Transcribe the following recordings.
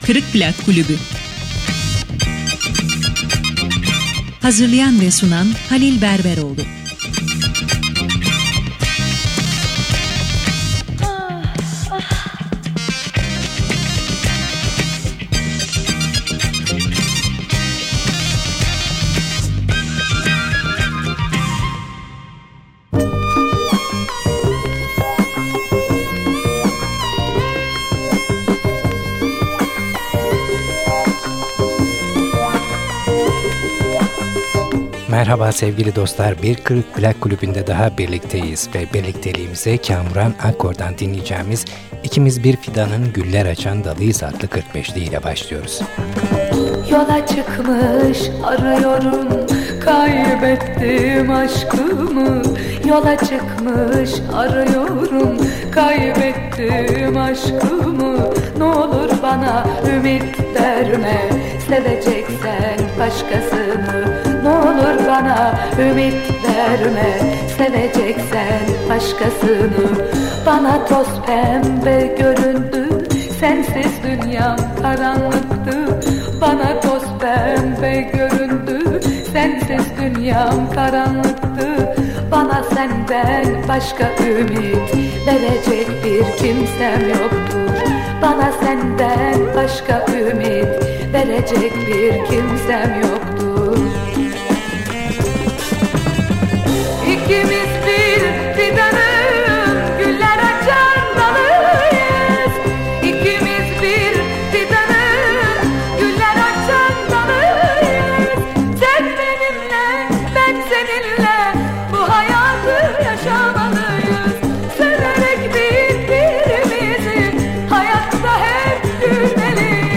Kırık Plak Kulübü. Hazırlayan ve sunan Halil Berberoğlu. Merhaba sevgili dostlar, bir Kırık Plak Kulübü'nde daha birlikteyiz ve birlikteliğimize Kamuran Akkor'dan dinleyeceğimiz İkimiz Bir Fidanın Güller Açan Dalıyız adlı 45'li ile başlıyoruz. Yola çıkmış arıyorum, kaybettim aşkımı. Yola çıkmış arıyorum, kaybettim aşkımı. Ne olur bana ümit verme, seveceksen başkasını. Ne olur bana ümit verme, seveceksen başkasını. Bana toz pembe göründü, sensiz dünyam karanlıktı. Bana toz pembe göründü, sensiz dünyam karanlıktı. Bana senden başka ümit verecek bir kimsem yoktur. Bana senden başka ümit verecek bir kimsem yoktur. İkimiz bir fidanın güller açan dalıyız. İkimiz bir fidanın güller açan dalıyız. Sen benimle, ben seninle bu hayatı yaşamalıyız. Severek birbirimizi hayatta hep gülmeliyiz.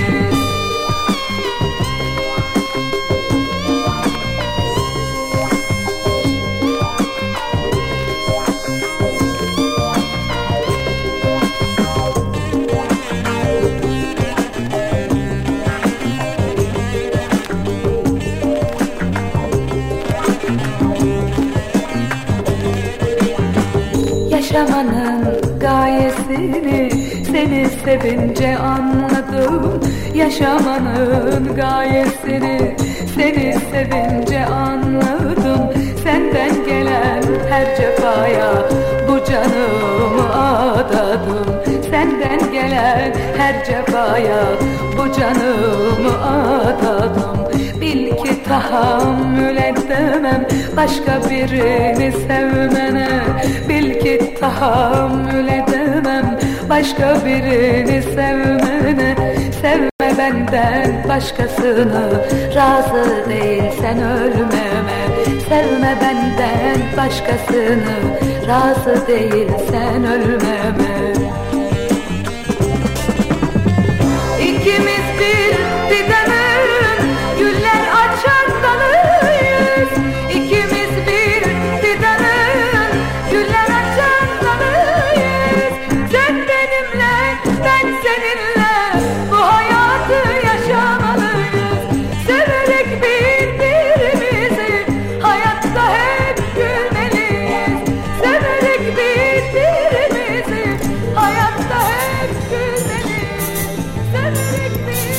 Yaşamanın gayesini seni sevince anladım. Yaşamanın gayesini seni sevince anladım. Senden gelen her cefaya bu canımı adadım. Senden gelen her cefaya bu canımı adadım. Bil ki tahammül edemem başka birini sevmene. Bil ki tahammül edemem başka birini sevmene. Sevme benden başkasını, razı değilsen ölmeme. Sevme benden başkasını, razı değilsen ölmeme. İkimiz bir fidanın güller açan dalıyız. İkimiz bir fidanın güller açan dalıyız. Sen benimle, ben seninle bu hayatı yaşamalıyız. Severek birbirimizi hayatta hep gülmeliyiz. Severek birbirimizi hayatta hep gülmeliyiz. Severek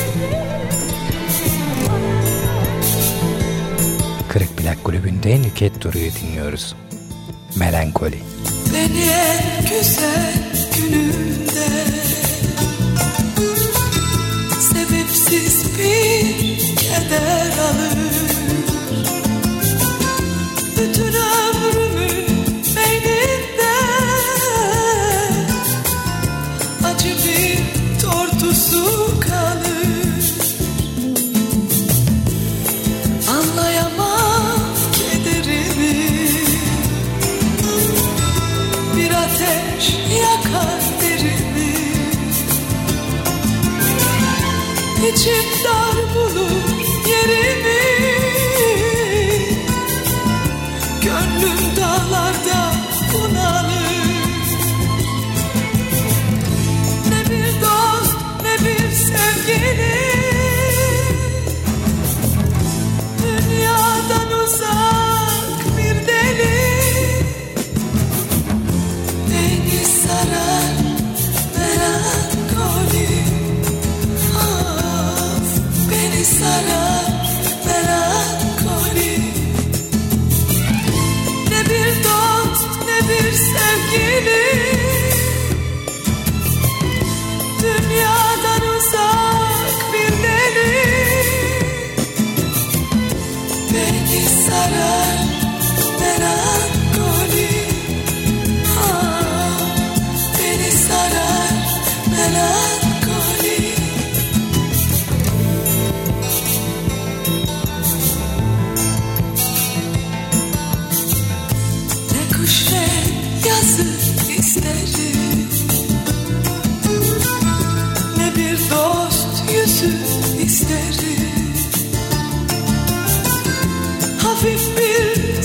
Kırık Plak Kulübü'nde Nüket Duru'yu dinliyoruz. Melankoli. Beni en güzel günümde sebepsiz bir keder alır. Bütün ömrümü beynimde acı bir tortusu kalır. Anlayamam kederimi, bir ateş yakar derimi. İçim dar bulur yerimi, gönlüm dağlarda bunalır. Ne bir dost ne bir sevgili, dünyadan uzak bir deli. Beni sarar melankoli.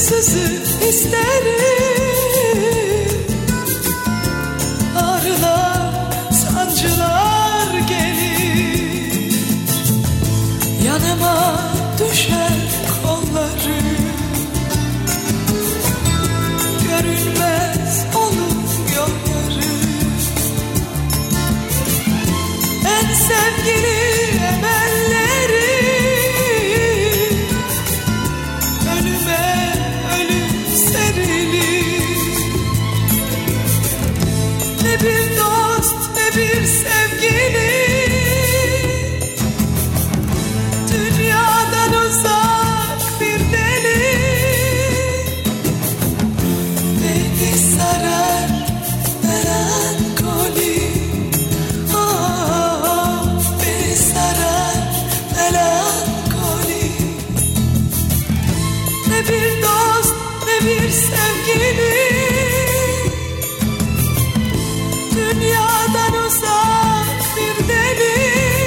ansızın isterim. Ağrılar, sancılar gelir, yanıma düşer kolları. Görünmez olur yolları. En sevgili emelleri önüme ölüm serilir. Ne bir dost ne bir sevgili, dünyadan uzak bir deli. Beni sarar melankoli, beni sarar melankoli. Ne bir dost ne bir sevgili, dünyadan uzak bir deli.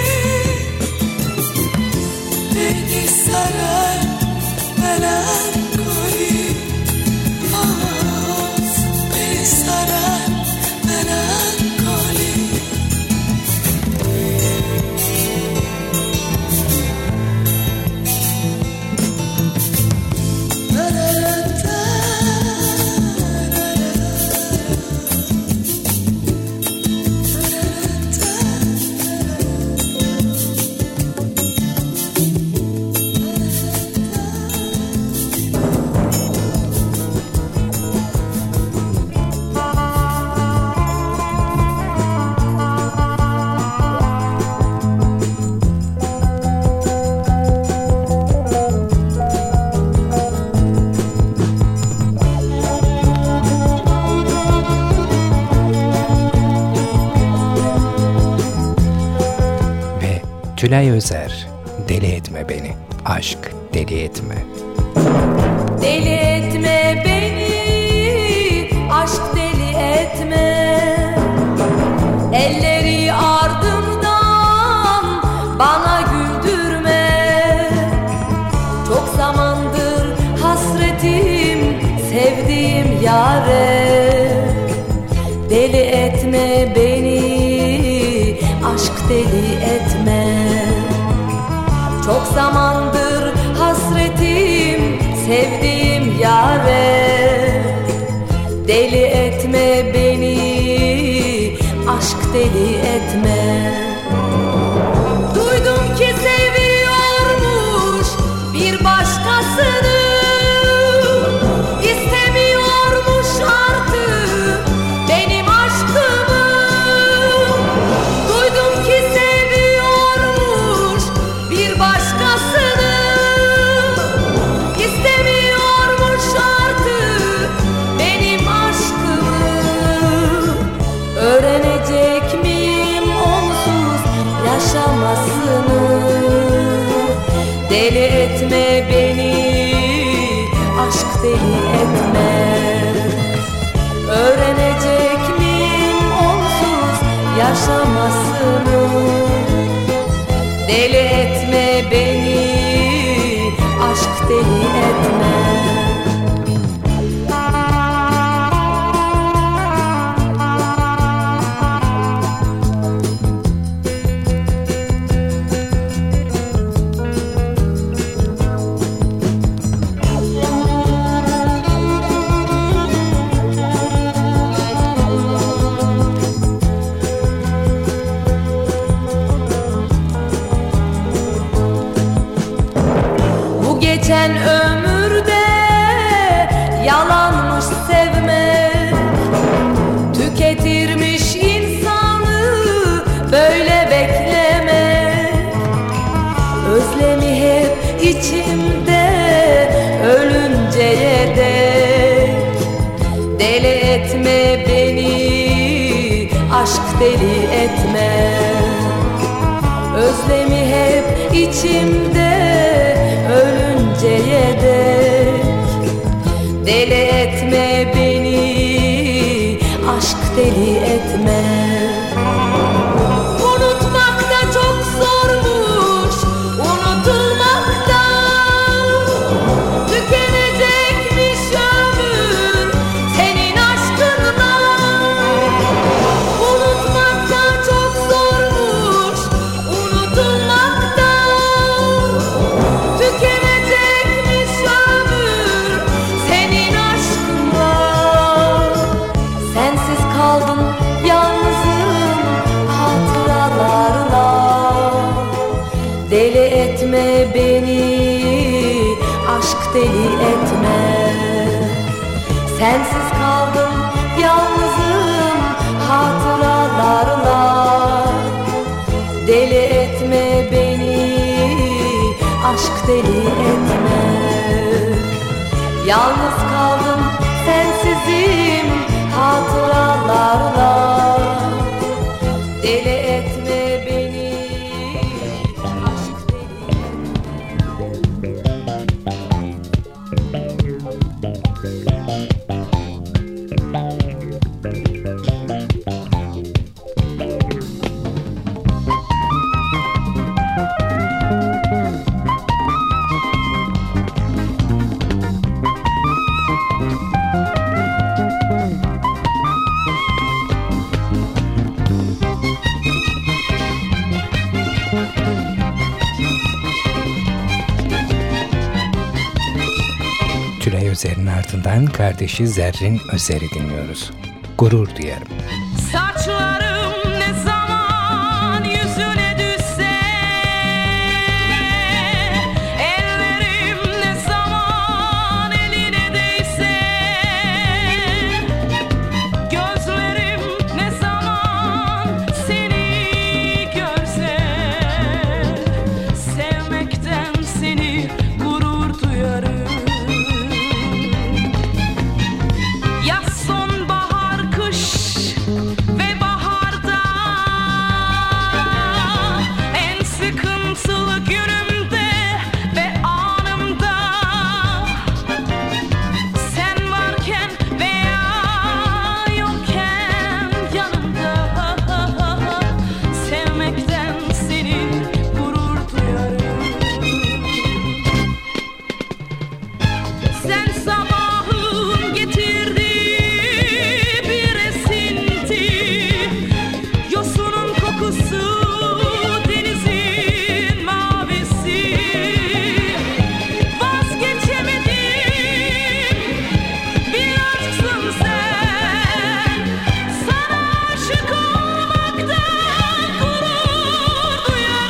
Beni sarar melankoli, beni sarar melankoli. Tülay Özer, deli etme beni, aşk deli etme. Deli etme beni, aşk deli etme. Elleri ardımdan bana güldürme. Çok zamandır hasretim sevdiğim yâre. Deli etme beni, aşk deli etme. Çok zamandır hasretim sevdiğim yâre. Deli etme beni, aşk deli etme. Duydum ki seviyormuş bir başkasını, istemiyormuş artık benim aşkımı. Duydum ki seviyormuş bir başkasını, istemiyormuş artık benim aşkımı. Öğrenecek miyim onsuz yaşamasını? Deli etme beni, aşk deli etme. Öğrenecek miyim onsuz yaşamasını? Deli etme beni, aşk deli etme. Geçen ömürde yalanmış sevmek, tüketirmiş insanı böyle beklemek. Özlemi hep içimde ölünceye dek. Deli etme beni, aşk deli etme. Özlemi hep içimde ölünceye dek. Deli etme beni, aşk deli etme. Unutmak da çok zormuş, unutulmak da. Tükenecekmiş Sensiz kaldım yalnızım hatıralarla. Deli etme beni, aşk deli etme. Yalnız kaldım sensizim hatıralarla. Deli etme beni, aşk deli Tülay Özer'in ardından kardeşi Zerrin Özer'i dinliyoruz. Gurur duyarım. Saçlarım ne zaman yüzüne düşse, ellerim ne zaman eline değse, gözlerim ne zaman seni görse, sevmekten seni gurur duyarım. Yaz, sonbahar, kış ve baharda, en sıkıntılı günümde ve anımda, sen varken veya yokken yanımda, sevmekten seni gurur duyarım. Sen sabahın getirdiği bir esinti, yosunun kokusu, denizin mavisi. Vazgeçemedim, bir aşksın sen. Sana aşık olmaktan gurur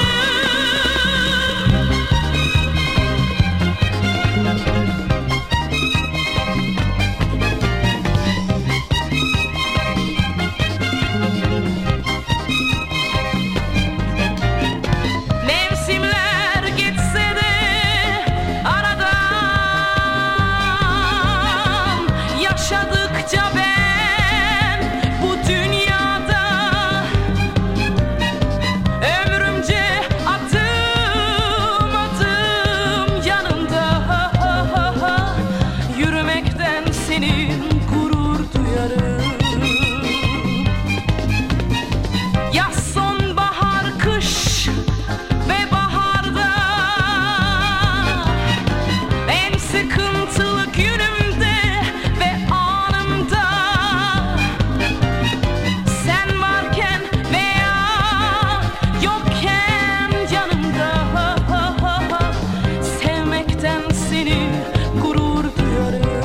duyarım. Mevsimler geçse de aradan, yaşadıkça ben bu dünyada, ömrümce adım adım yanımda, yürümekten senin gurur duyarım. Yaz, sonbahar, kış ve baharda, en sıkıntılı günümde ve anımda, sen varken veya yokken yanımda, sevmekten seni gurur duyarım.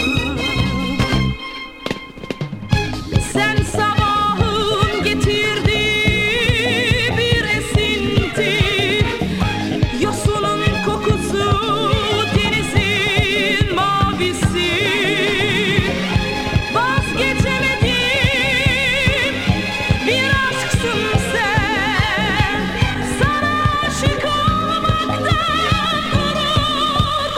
Sen sabahın getirdiği bir esinti, yosunun kokusu, denizin mavisi. Vazgeçemedim, bir aşksın sen. Sana aşık olmaktan gurur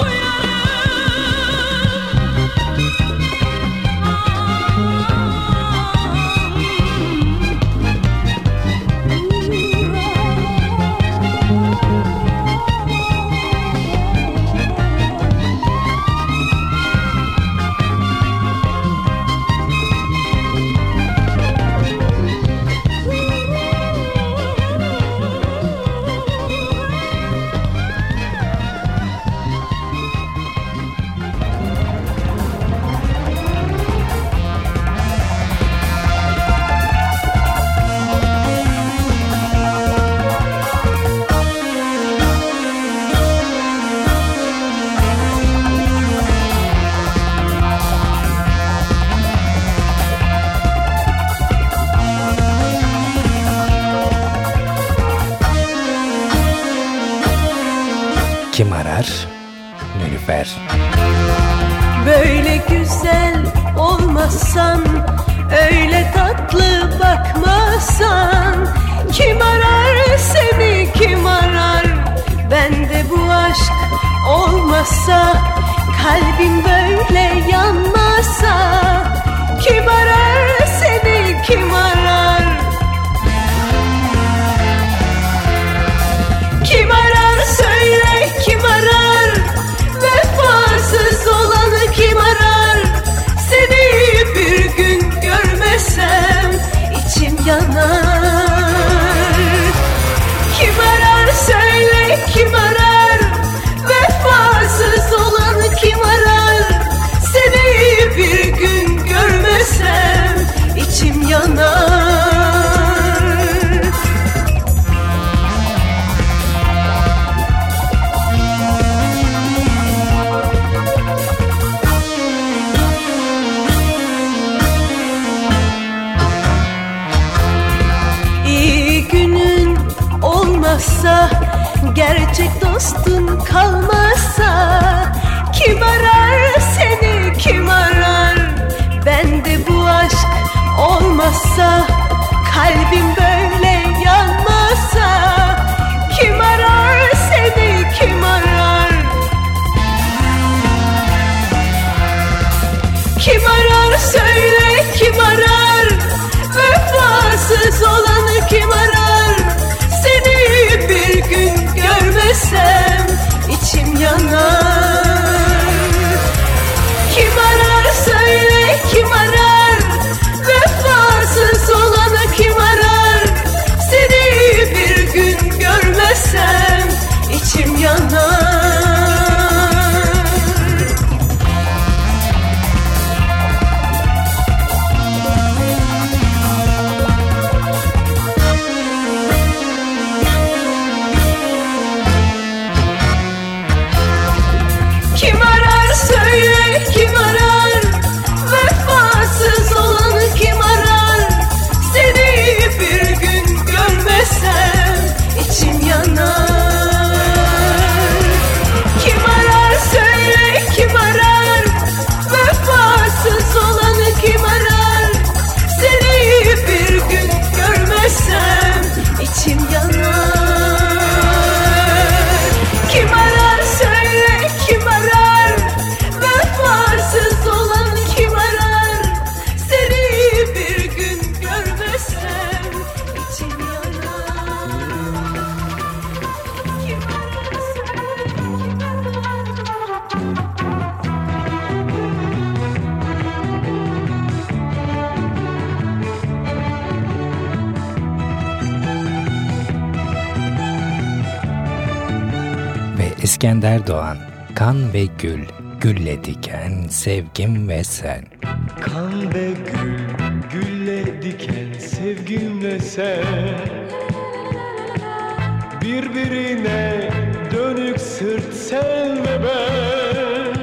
Kim arar? Nilüfer. böyle güzel olmazsan, öyle tatlı bakmazsan, kim arar seni, kim arar? Bende bu aşk olmazsa, kalbim böyle yanmazsa, kim arar seni, kim arar? Kim arar söyle, kim arar? Vefasız olanı kim arar? Seni bir gün görmesem içim yanar. Kim arar söyle, kim arar? Vefasız olanı kim arar? Seni bir gün görmesem içim yanar. Gerçek dostun kalmazsa, kim arar seni, kim arar? Bende bu aşk olmazsa, kalbim böyle yanmazsa, kim arar seni, kim arar? Kim arar söyle, kim arar? Vefasız olanı kim arar? Seni bir gün görmesem içim yanar. Kim arar söyle, kim arar? Vefasız olanı kim arar? Seni bir gün görmesem içim yanar. İskender Doğan, Kan ve Gül, gülle diken sevgim ve sen. Kan ve gül, gülle diken sevgim ve sen. Birbirine dönük sırt sen ve ben.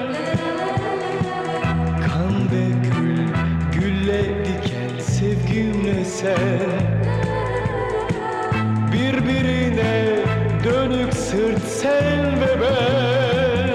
Kan ve gül, gülle diken sevgim ve sen. Birbirine dönük sırt sen ve ben.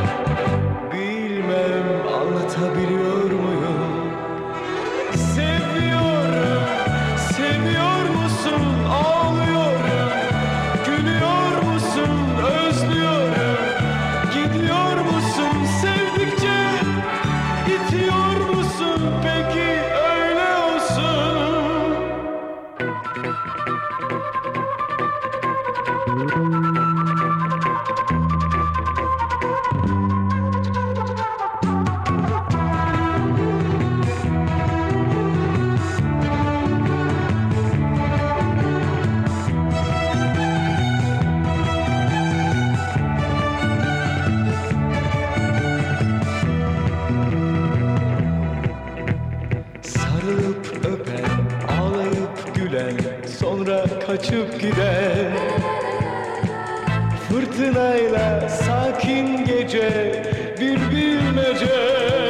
Bilmem anlatabiliyor muyum? Seviyorum, seviyor musun? Ağlıyorum, gülüyor musun? Özlüyorum, gidiyor musun? Sevdikçe itiyor musun? Peki öyle olsun. Sarılıp öpen, ağlayıp gülen, sonra kaçıp gider. Fırtınayla sakin gece bir bilmece.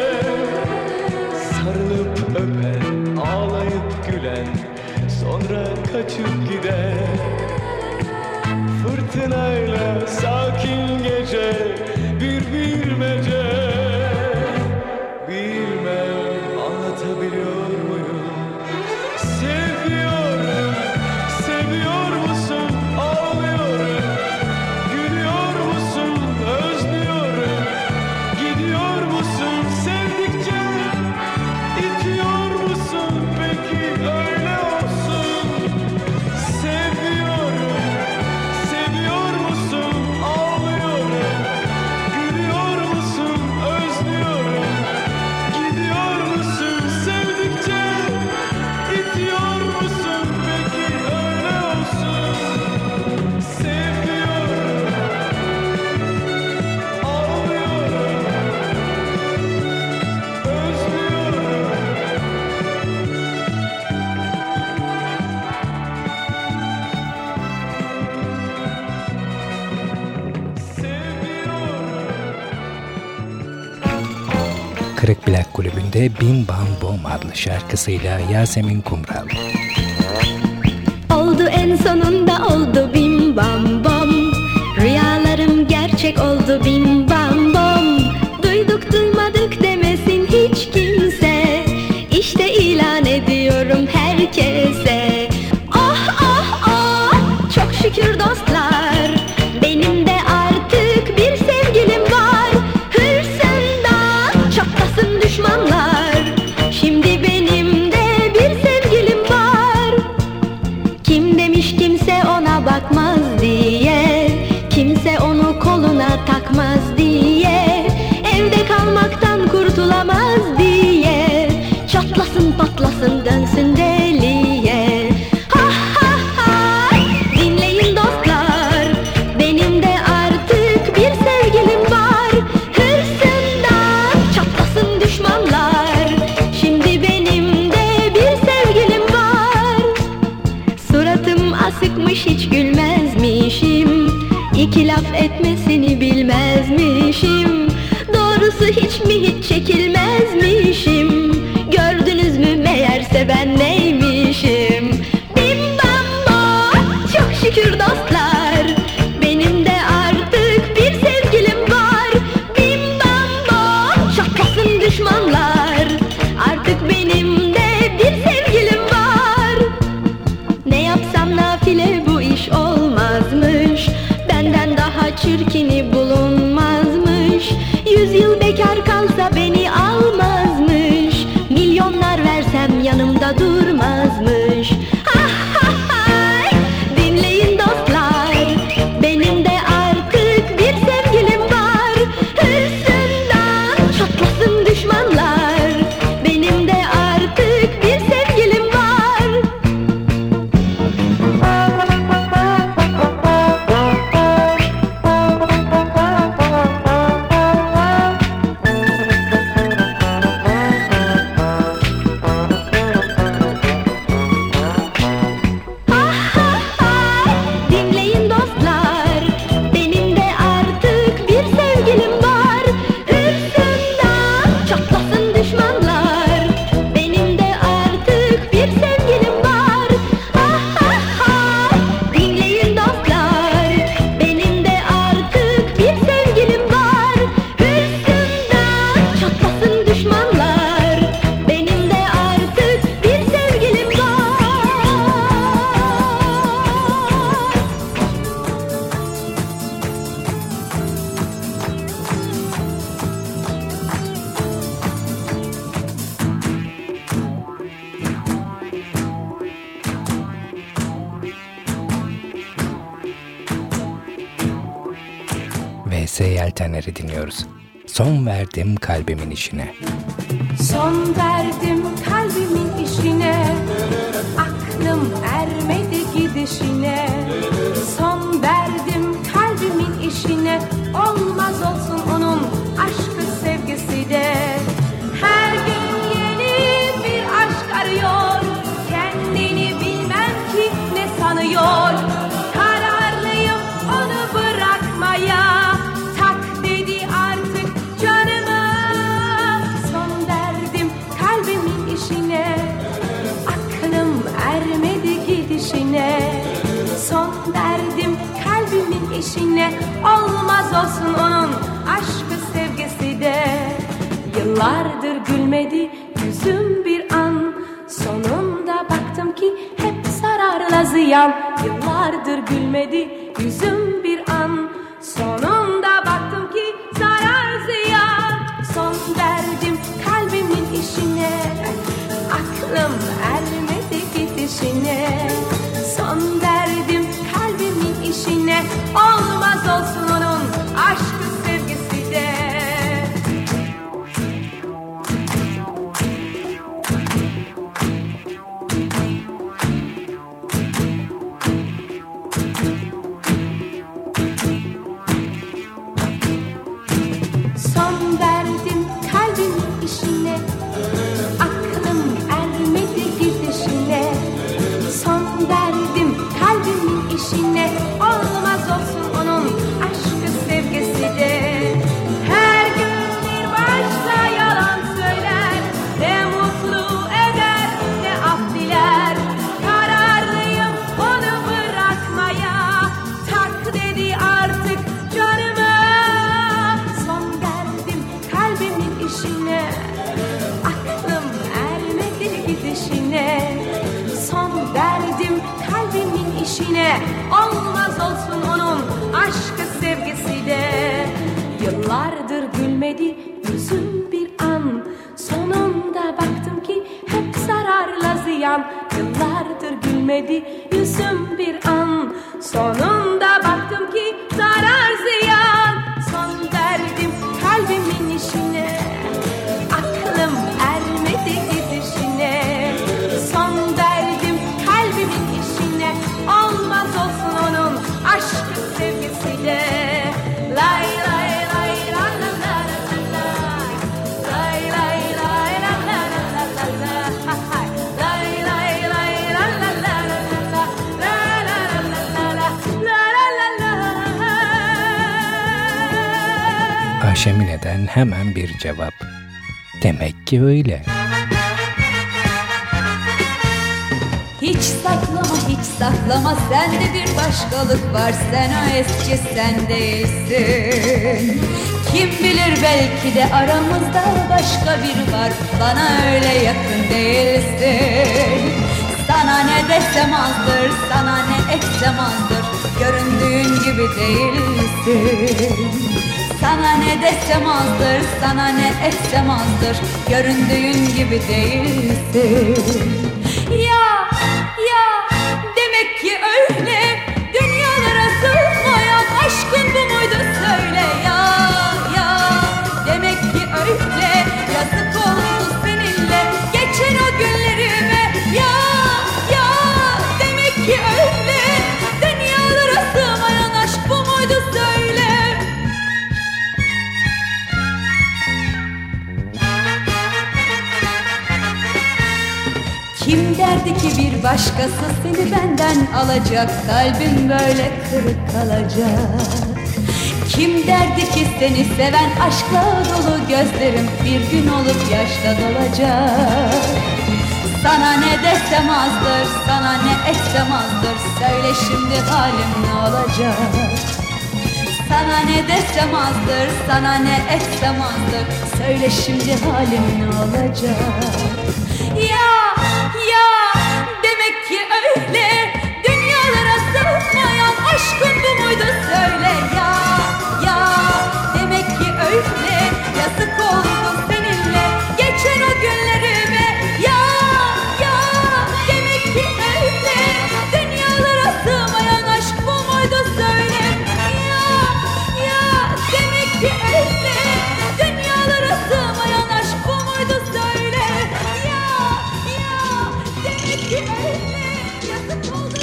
Sarılıp öpen, ağlayıp gülen, sonra kaçıp gider. Fırtınayla sakin gece bir bilmece. Bilmem anlatabilir Kırık Plak Kulübü'nde Bim Bam Bom adlı şarkısıyla Yasemin Kumral. Oldu en sonunda oldu bim bam bom. Rüyalarım gerçek oldu bim bam bom. Duyduk duymadık demesin hiç kimse. İşte ilan ediyorum herkese. Oh oh oh, çok şükür dostlar, benim de artık bir sevgilim var. Hırsından çatlasın düşmanlar, şimdi benim de bir sevgilim var. Kim demiş kimse ona bakmaz diye, kimse onu koluna takmaz diye, evde kalmaktan kurtulamaz diye, çatlasın patlasın dönsün deliye. Ha ha ha, dinleyin dostlar, benim de artık bir sevgilim var. Hırsından çatlasın düşmanlar, şimdi benim de bir sevgilim var. Suratım asıkmış hiç gülmezmişim, İki laf etmesini bilmezmişim. Doğrusu hiç mi hiç çekilmezmişim. Gördünüz mü meğerse ben neymişim. Bim bam bom, çok şükür dostlar, benim de artık bir sevgilim var. Bim bam bom, çatlasın düşmanlar, artık benim de bir sevgilim var. Ne yapsam nafile bu iş olmazmış, benden daha çirkini bulunmazmış. 100 yıl bekar kalsa beni almazmış, milyonlar versem yanımda durmazmış. Ha ha ha, dinleyin dostlar, benim de artık bir sevgilim var. Hırsından çatlasın düşmanlar, benim de artık bir sevgilim var. Dinleyin dostlar, benim de artık bir sevgilim var. Hırsından çatlasın düşmanlar, benim de artık bir sevgilim var. Dinleyin dostlar, benim de artık bir sevgilim var. Hırsından çatlasın düşmanlar, benim de artık bir sevgilim var. V.S. Yeltenler'i dinliyoruz. Son verdim kalbimin işine. Son verdim kalbimin işine, aklım ermedi gidişine. Son verdim kalbimin işine, olmaz olsun onun aşkı sevgisi de. Her gün yeni bir aşk arıyor, kendini bilmem ki ne sanıyor. Kararlıyım onu bırakmaya, tak dedi artık canıma. Son verdim kalbimin işine, aklım ermedi gidişine. Son verdim kalbimin işine, olmaz olsun onun aşkı sevgisi de. Yıllardır gülmedi yüzüm bir an, sonunda baktım ki hep zararla ziyan. Yıllardır gülmedi yüzüm bir an, sonunda baktım ki zarar ziyan. Son verdim kalbimin işine, aklım ermedi gidişine. Son verdim kalbimin işine, olmaz olsun onun aşkı sevgisi de. Son verdim kalbimin işine, aklım ermedi gidişine. Son verdim kalbimin işine, olmaz olsun onun aşkı sevgisi de. Her gün bir başka yalan minişine. Olmaz olsun onun aşkı sevgisi de. Yıllardır gülmedi yüzüm bir an. Sonunda baktım ki hep zararla ziyan. Yıllardır gülmedi yüzüm bir an. Sonunda baktım ki zarar ziyan. Son verdim kalbimin işine. Aklım ermedi gidişine. Son verdim kalbimin işine. Olmaz olsun onun aşkı sevgisi de. Lay lay lay la la la la la. Lay lay lay la la la la la. Lay lay lay la la la la la. La la la la la la la la. Aşemine'den hemen bir cevap. Demek ki öyle. Hiç saklama hiç saklama, sende bir başkalık var, sen o eski sen değilsin. Kim bilir belki de aramızda başka biri var, bana öyle yakın değilsin. Sana ne desem azdır, sana ne etsem azdır, göründüğün gibi değilsin. Sana ne desem azdır, sana ne etsem azdır, göründüğün gibi değilsin. Ya demek ki öyle, dünyalara sığmayan aşkın bu muydu söyle. Ya demek ki öyle, yazık oldu seninle geçen o günlerime. Ya demek ki öyle, dünyalara sığmayan aşk bu muydu söyle. Kim derdi ki bir başkası seni benden alacak, kalbim böyle kırık kalacak. Kim derdi ki seni seven aşkla dolu gözlerim bir gün olup yaşla dolacak. Sana ne desem azdır, sana ne etsem azdır, söyle şimdi halim ne olacak. Sana ne desem azdır, sana ne etsem azdır, söyle şimdi halim ne olacak. Ya demek ki öyle, dünyalara sığmayan aşkın bu muydu söyle. Ya demek ki öyle, yazık oldu seninle geçen o günlerime. Ya demek ki öyle, dünyalara sığmayan aşk bu muydu söyle. Ya demek ki öyle, dünyalara sığmayan aşk bu muydu söyle. Ya demek ki öyle, yazık oldu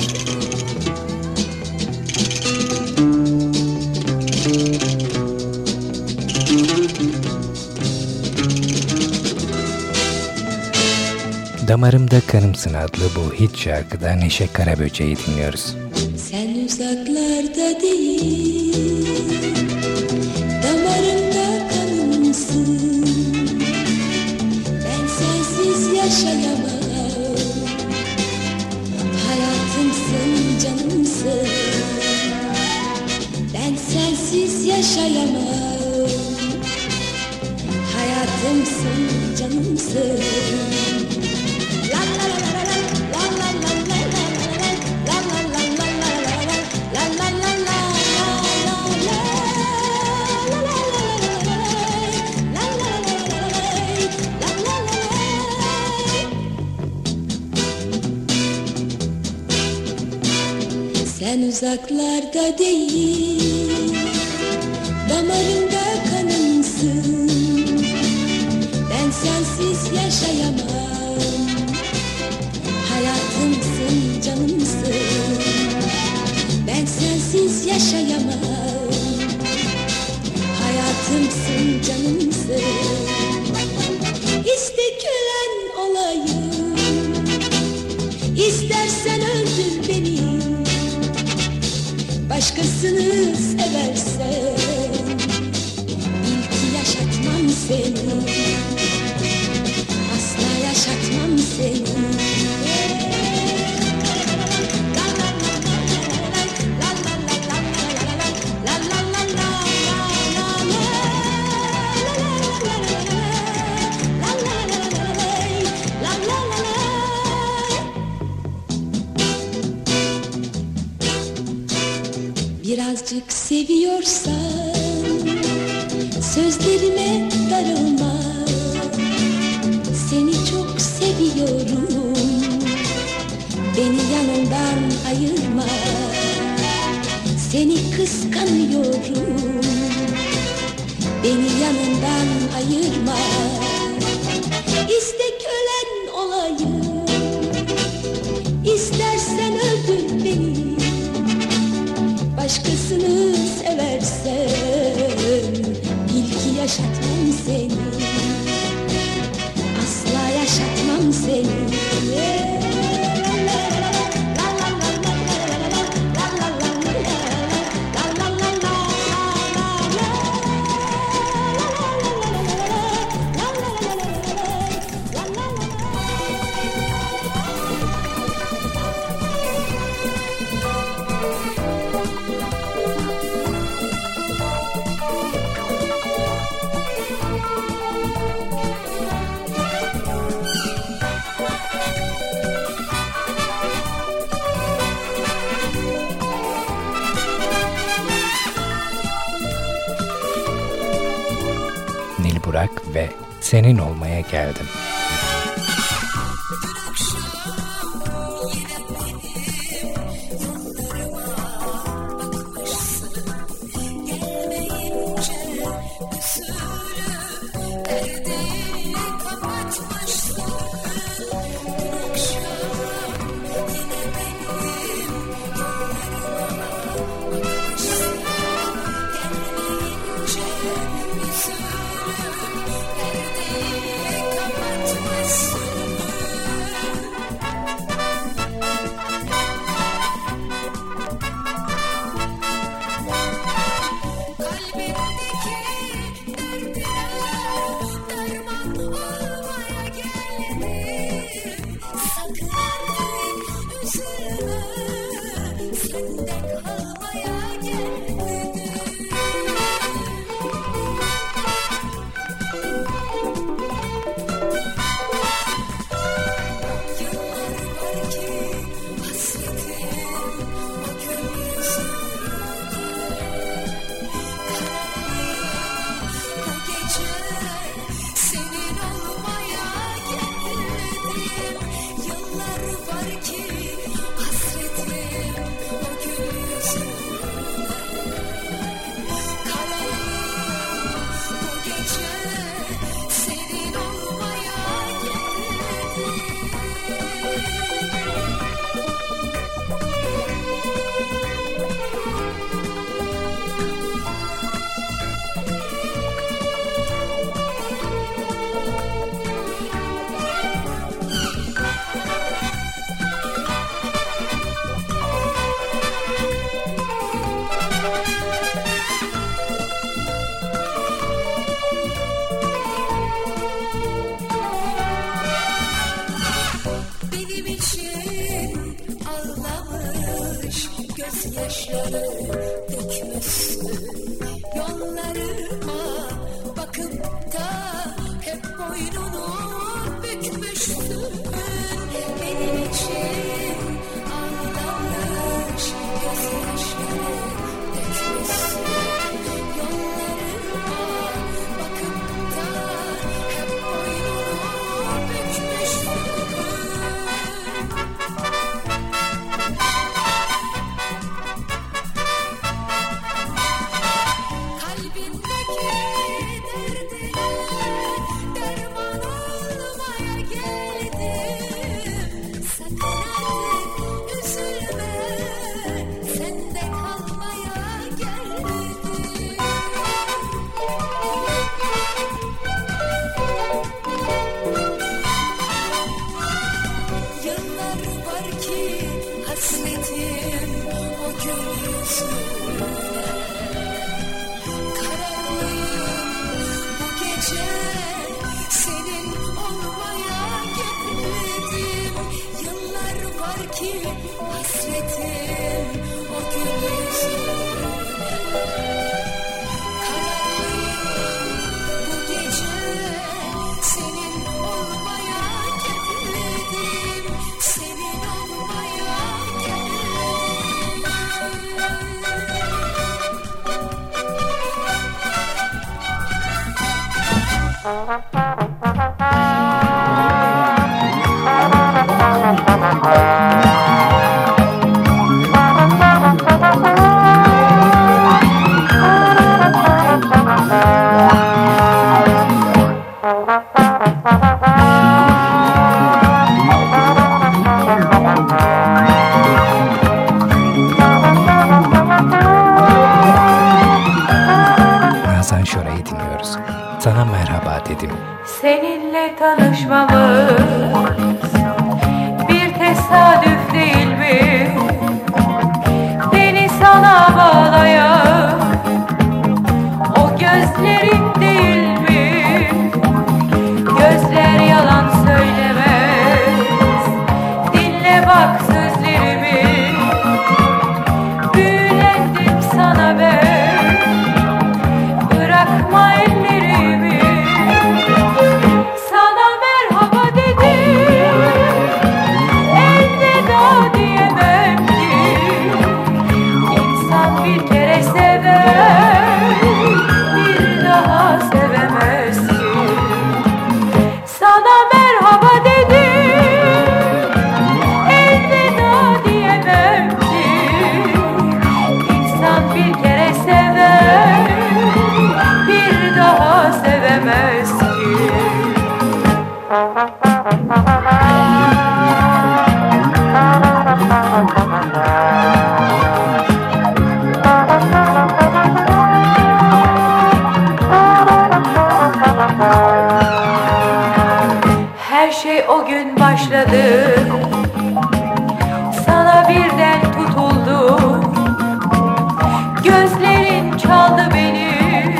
Damarımda Kanımsın adlı bu hit şarkıda Neşe Karaböcek'i dinliyoruz. Sen uzaklarda değil, damarımda kanımsın. Ben sensiz yaşayamam, hayatımsın, canımsın. Ben sensiz yaşayamam, hayatımsın, canımsın. Sen uzaklarda değil, damarımda kanımsın. Ben sensiz yaşayamam, hayatımsın, canımsın. Ben sensiz yaşayamam, hayatımsın, canımsın. İsteklen olayım, istersen öldür beni. Başkasını seversen bil ki yaşatmam seni, asla yaşatmam seni. birazcık seviyorsan sözlerime darılma. Seni çok seviyorum, beni yanından ayırma. Seni kıskanıyorum, beni yanından ayırma. İste kölen olayım, istersen öldür beni. Başkasını seversen bil ki yaşatmam seni. Asla yaşatmam seni. Burak ve Senin Olmaya Geldim. Nazan Şoray'ı dinliyoruz. Sana merhaba dedim. Seninle tanışmamız bir tesadüf değil mi? Beni sana bağlayan o gözlerin değil mi? Gözler yalan söylemez. Dinle bak sözlerimi. Büyülendim sana ben. Bırakma ellerimi. Sana merhaba dedim. Elveda diyemem ki. İnsan bir kere sever, bir daha sevemez ki. Sana merhaba dedim. Elveda diyemem ki. İnsan bir kere sever, bir daha sevemez ki. Her şey o gün başladı. Sana birden tutuldum. Gözlerin çaldı beni.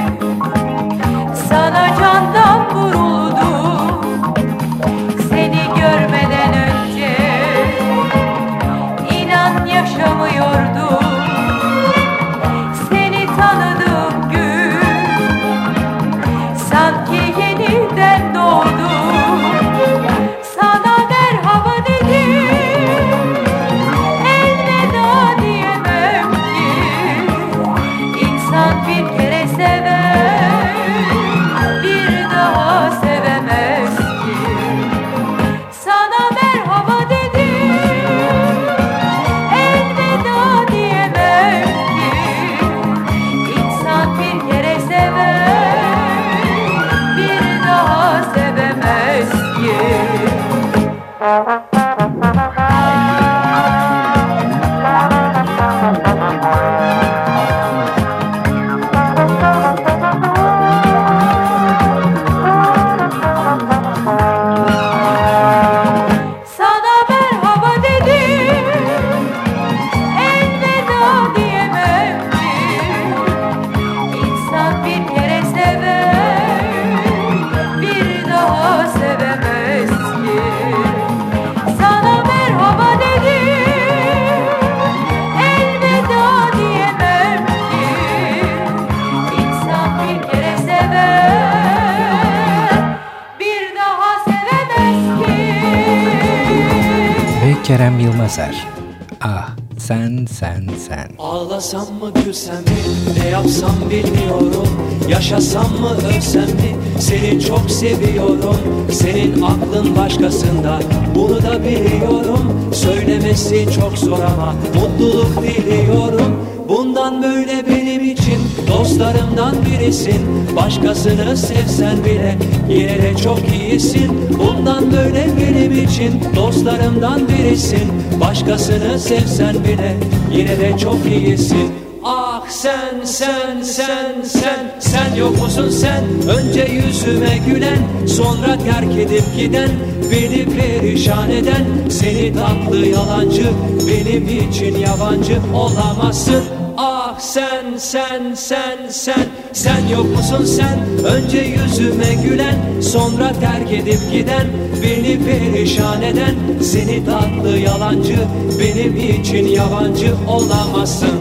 Sana candan vuruldum. Seni görmeden önce inan yaşamıyordum. Seni tanıdığım gün sanki yeniden doğdum. Sana merhaba dedim. Elveda diyemem ki. İnsan bir kere sever, bir daha sevemez ki. Sana merhaba dedim. Elveda diyemem ki. İnsan bir kere sever, bir daha sevemez ki. Sana merhaba dedim. Elveda diyemem ki. İnsan bir kere sever, bir daha sevemez ki. Sana merhaba dedim. Elveda diyemem ki. İnsan bir kere sever, bir daha sevemez ki. Ve Kerem Yılmazer. Ah sen. Ağlasam mı gülsem mi, ne yapsam bilmiyorum. Yaşasam mı ölsem mi, seni çok seviyorum. Senin aklın başkasında, bunu da biliyorum. Söylemesi çok zor ama mutluluk diliyorum. Bundan böyle benim için dostlarımdan birisin. Başkasını sevsen bile yine de çok iyisin. Bundan böyle benim için dostlarımdan birisin. Başkasını sevsen bile yine de çok iyisin. Ah sen yok musun sen? Önce yüzüme gülen, sonra terk edip giden, beni perişan eden, seni tatlı yalancı, benim için yabancı olamazsın. Ah sen yok musun sen? Önce yüzüme gülen, sonra terk edip giden, beni perişan eden, seni tatlı yalancı, benim için yabancı olamazsın.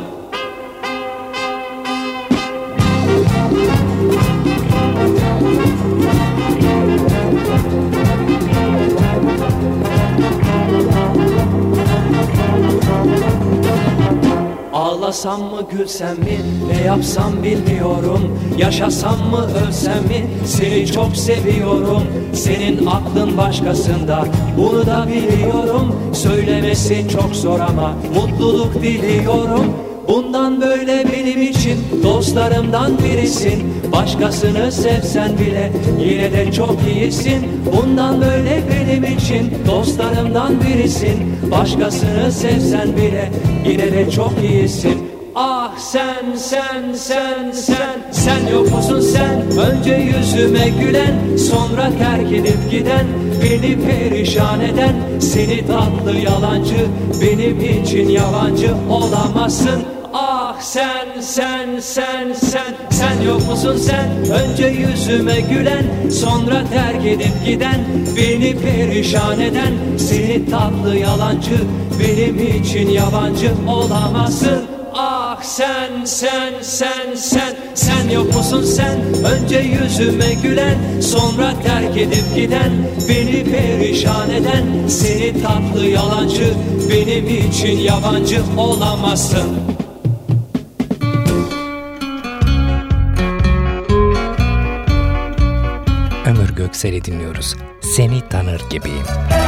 Ağlasam mı gülsem mi, ne yapsam bilmiyorum. Yaşasam mı ölsem mi, seni çok seviyorum. Senin aklın başkasında, bunu da biliyorum. Söylemesi çok zor ama mutluluk diliyorum. Bundan böyle benim için dostlarımdan birisin. Başkasını sevsen bile yine de çok iyisin. Bundan böyle benim için dostlarımdan birisin. Başkasını sevsen bile yine de çok iyisin. Ah sen, sen, sen, sen, sen yok musun sen? Önce yüzüme gülen, sonra terk edip giden, beni perişan eden, seni tatlı yalancı, benim için yabancı olamazsın. Ah sen, sen, sen, sen, sen yok musun sen? Önce yüzüme gülen, sonra terk edip giden, beni perişan eden, seni tatlı yalancı, benim için yabancı olamazsın. Ah sen, sen, sen, sen, sen yok musun sen? Önce yüzüme gülen, sonra terk edip giden, beni perişan eden, seni tatlı yalancı, benim için yabancı olamazsın. Ömür Göksel'i dinliyoruz. Seni tanır gibiyim.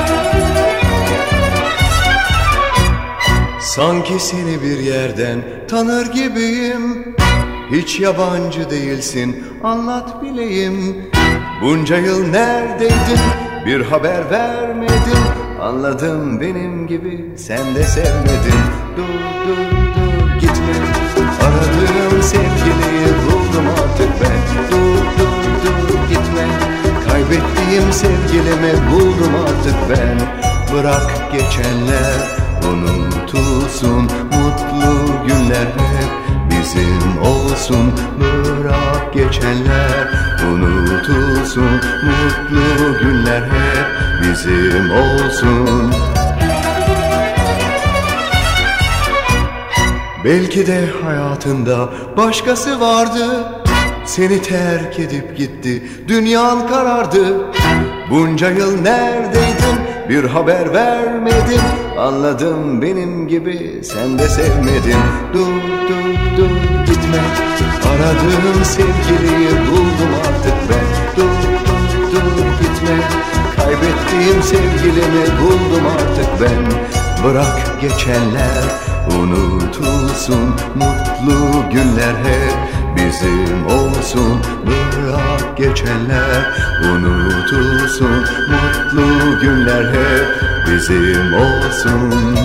Sanki seni bir yerden tanır gibiyim. Hiç yabancı değilsin, anlat bileyim. Bunca yıl neredeydin, bir haber vermedin. Anladım benim gibi sen de sevmedin. Dur dur dur gitme, aradığım sevgiliyi buldum artık ben. Dur dur dur gitme, kaybettiğim sevgilimi buldum artık ben. Bırak geçenler unutulsun, mutlu günler hep bizim olsun. Bırak geçenler unutulsun, mutlu günler hep bizim olsun. Belki de hayatında başkası vardı, seni terk edip gitti, dünyan karardı. Bunca yıl neredeydin, bir haber vermedin. Anladım benim gibi sen de sevmedin. Dur dur dur gitme, aradığım sevgiliyi buldum artık ben. Dur dur dur gitme, kaybettiğim sevgilimi buldum artık ben. Bırak geçenler unutulsun, mutlu günler hep bizim olsun. Bırak geçenler unutulsun, mutlu günler hep bizim olsun.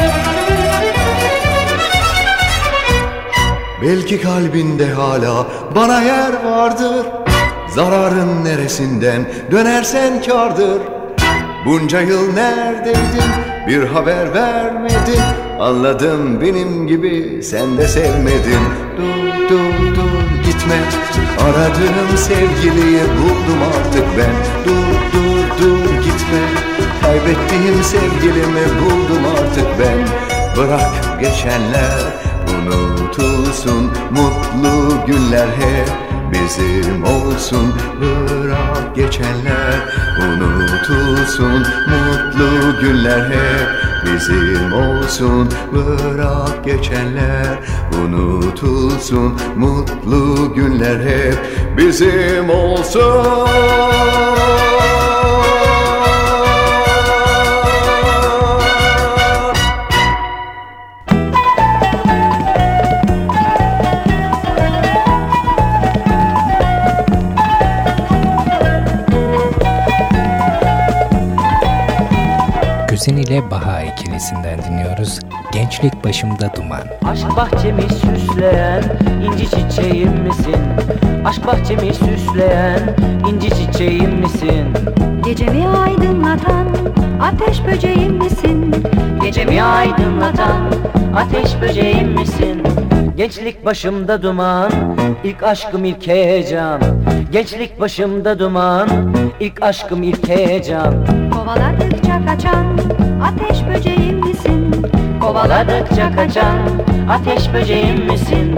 Belki kalbinde hala bana yer vardır. Zararın neresinden dönersen kârdır. Bunca yıl neredeydin, bir haber vermedin. Anladım benim gibi sen de sevmedin. Dur dur dur gitme, aradığım sevgiliyi buldum artık ben. Dur dur dur gitme, kaybettiğim sevgilimi buldum artık ben. Bırak geçenler unutulsun, mutlu günler hep bizim olsun. Bırak geçenler unutulsun, mutlu günler hep bizim olsun. Bırak geçenler unutulsun, mutlu günler hep bizim olsun. Güzin ile Baha ikilisinden dinliyoruz. Gençlik başımda duman. Aşk bahçemi süsleyen inci çiçeğim misin? Aşk bahçemi süsleyen inci çiçeğim misin? Gecemi aydınlatan ateş böceğim misin? Gecemi aydınlatan ateş böceğim misin? Gençlik başımda duman, ilk aşkım ilk heyecan. Gençlik başımda duman, ilk aşkım ilk heyecan. Kovaladıkça kaçan ateş böceğim misin? Kovaladıkça kaçan ateş böceğim misin?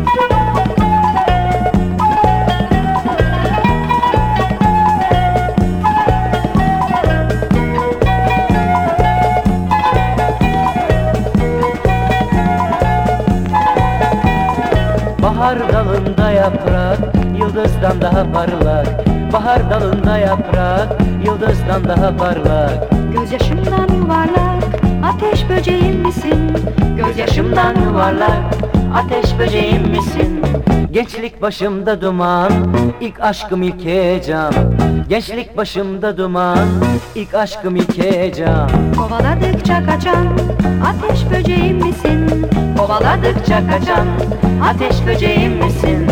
Bahar dalında yaprak, yıldızdan daha parlak. Bahar dalında yaprak, yıldızdan daha parlak. Gözyaşımdan yuvarlak ateş böceğim misin? Gözyaşımdan yuvarlak ateş böceğim misin? Gençlik başımda duman, ilk aşkım ilk heyecan. Gençlik başımda duman, ilk aşkım ilk heyecan. Kovaladıkça kaçan ateş böceğim misin? Kovaladıkça kaçan ateş böceğim misin?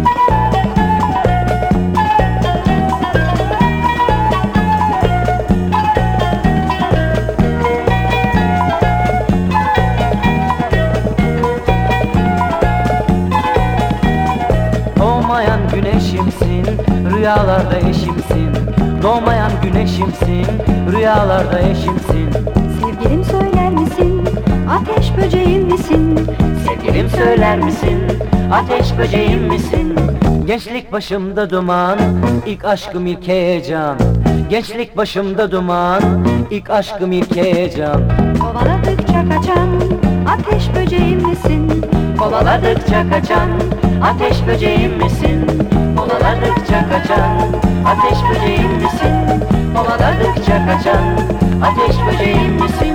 Doğmayan güneşimsin, rüyalarda eşimsin. Doğmayan güneşimsin, rüyalarda eşimsin. Sevgilim söyler misin? Ateş böceğim misin? Sevgilim söyler misin? Ateş böceğim misin? Gençlik başımda duman, ilk aşkım ilk heyecan. Gençlik başımda duman, ilk aşkım ilk heyecan. Kovaladıkça kaçan ateş böceğim misin? Kovaladıkça kaçan ateş böceğim misin? Kovaladıkça kaçan ateş böceğim misin? Kovaladıkça kaçan ateş böceğim misin?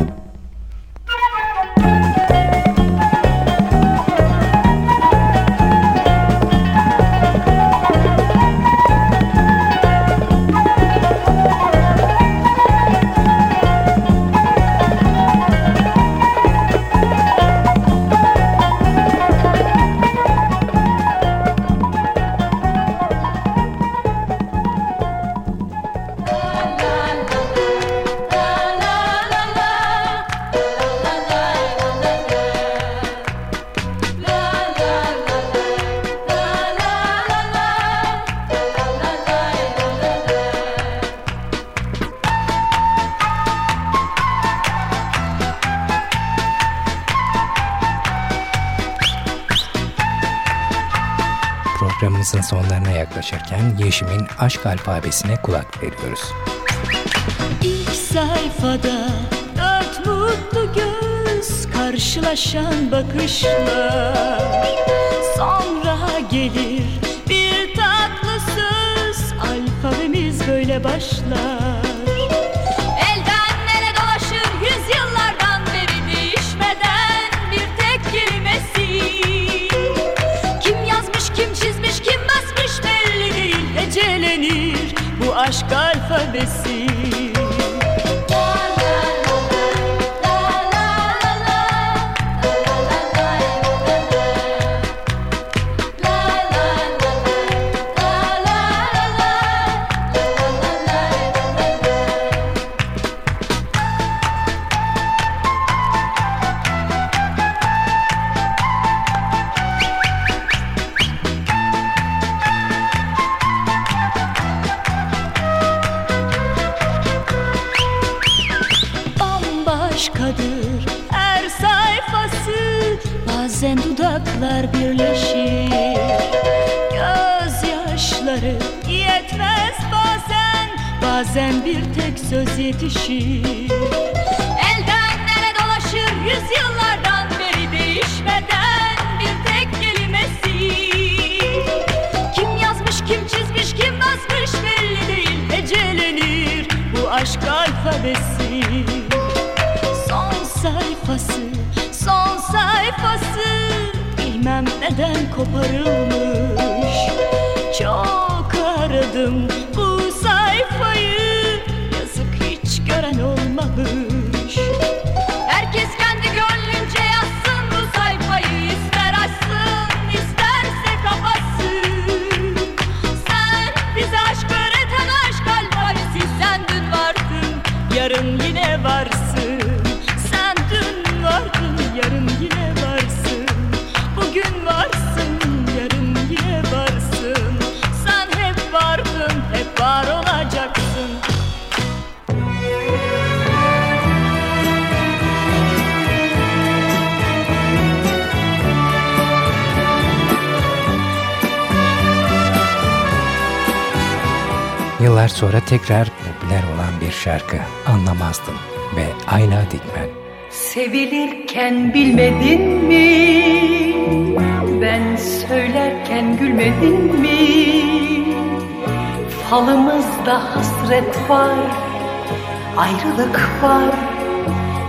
Programımızın sonlarına yaklaşırken Yeşim'in Aşk Alfabesi'ne kulak veriyoruz. İlk sayfada dört mutlu göz karşılaşan bakışlar. Sonra gelir bir tatlı söz, alfabemiz böyle başlar. Elden ele dolaşır yüzyıllardan beri değişmeden bir tek kelimesi. Kim yazmış, kim çizmiş, kim basmış belli değil. Hecelenir bu aşk alfabesi. Başkadır her sayfası, bazen dudaklar birleşir. Gözyaşları yetmez bazen bir tek söz yetişir. Elden ele dolaşır yüzyıllardan beri değişmeden bir tek kelimesi. Kim yazmış, kim çizmiş, kim basmış belli değil. Hecelenir bu aşk alfabesi. Son sayfası bilmem neden koparılmış. Çok aradım bu sayfayı, yazık hiç gören olmamış. Herkes kendi gönlünce yazsın bu sayfayı, ister açsın isterse kapatsın. Sen bize aşk öğreten aşk alfabesi, sen dün vardın yarın yine varsın. Yarın yine varsın, bugün varsın, yarın yine varsın. Sen hep vardın, hep var olacaksın. Yıllar sonra tekrar popüler olan bir şarkı Anlamazdın ve Ayla Dikmen. Sevilirken bilmedin mi? Ben söylerken gülmedin mi? Falımızda hasret var, ayrılık var.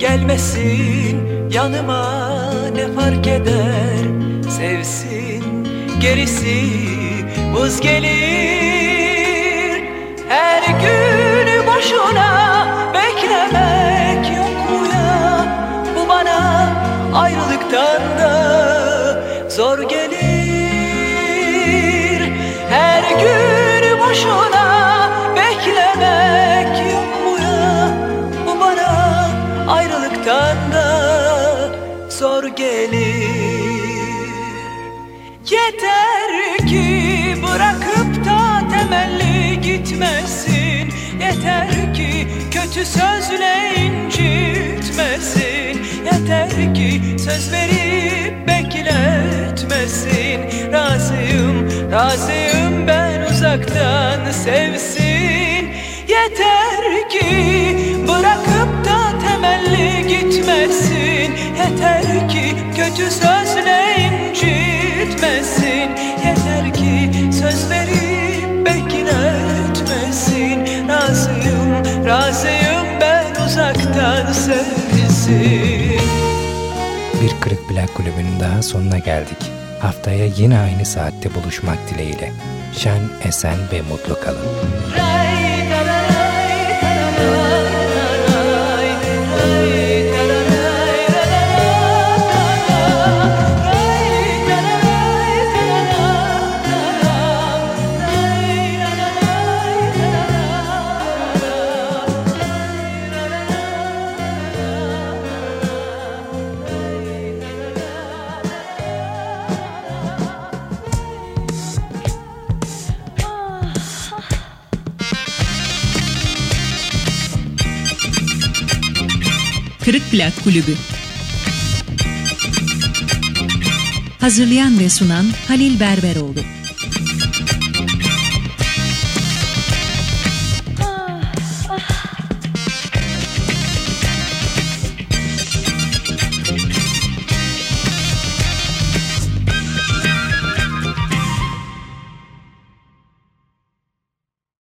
gelmesin yanıma ne fark eder, sevsin gerisi vız gelir. Her gün boşuna beklemek yok mu ya, bu bana ayrılıktan da zor gelir. Her gün boşuna beklemek yok mu ya, bu bana ayrılıktan da zor gelir. Yeter ki bırakıp da temelli gitmesin, yeter ki kötü sözle incitmesin, yeter ki söz verip bekletmesin. Razıyım, razıyım ben uzaktan sevsin. Yeter ki bırakıp da temelli gitmesin, yeter ki kötü sözle incitmesin, yeter ki söz verip bekletmesin. Razıyım, razıyım ben uzaktan sevsin. Bir Kırık Plak Kulübü'nün daha sonuna geldik. Haftaya yine aynı saatte buluşmak dileğiyle. Şen, esen ve mutlu kalın. Kırık Plak Kulübü. Hazırlayan ve sunan Halil Berberoğlu.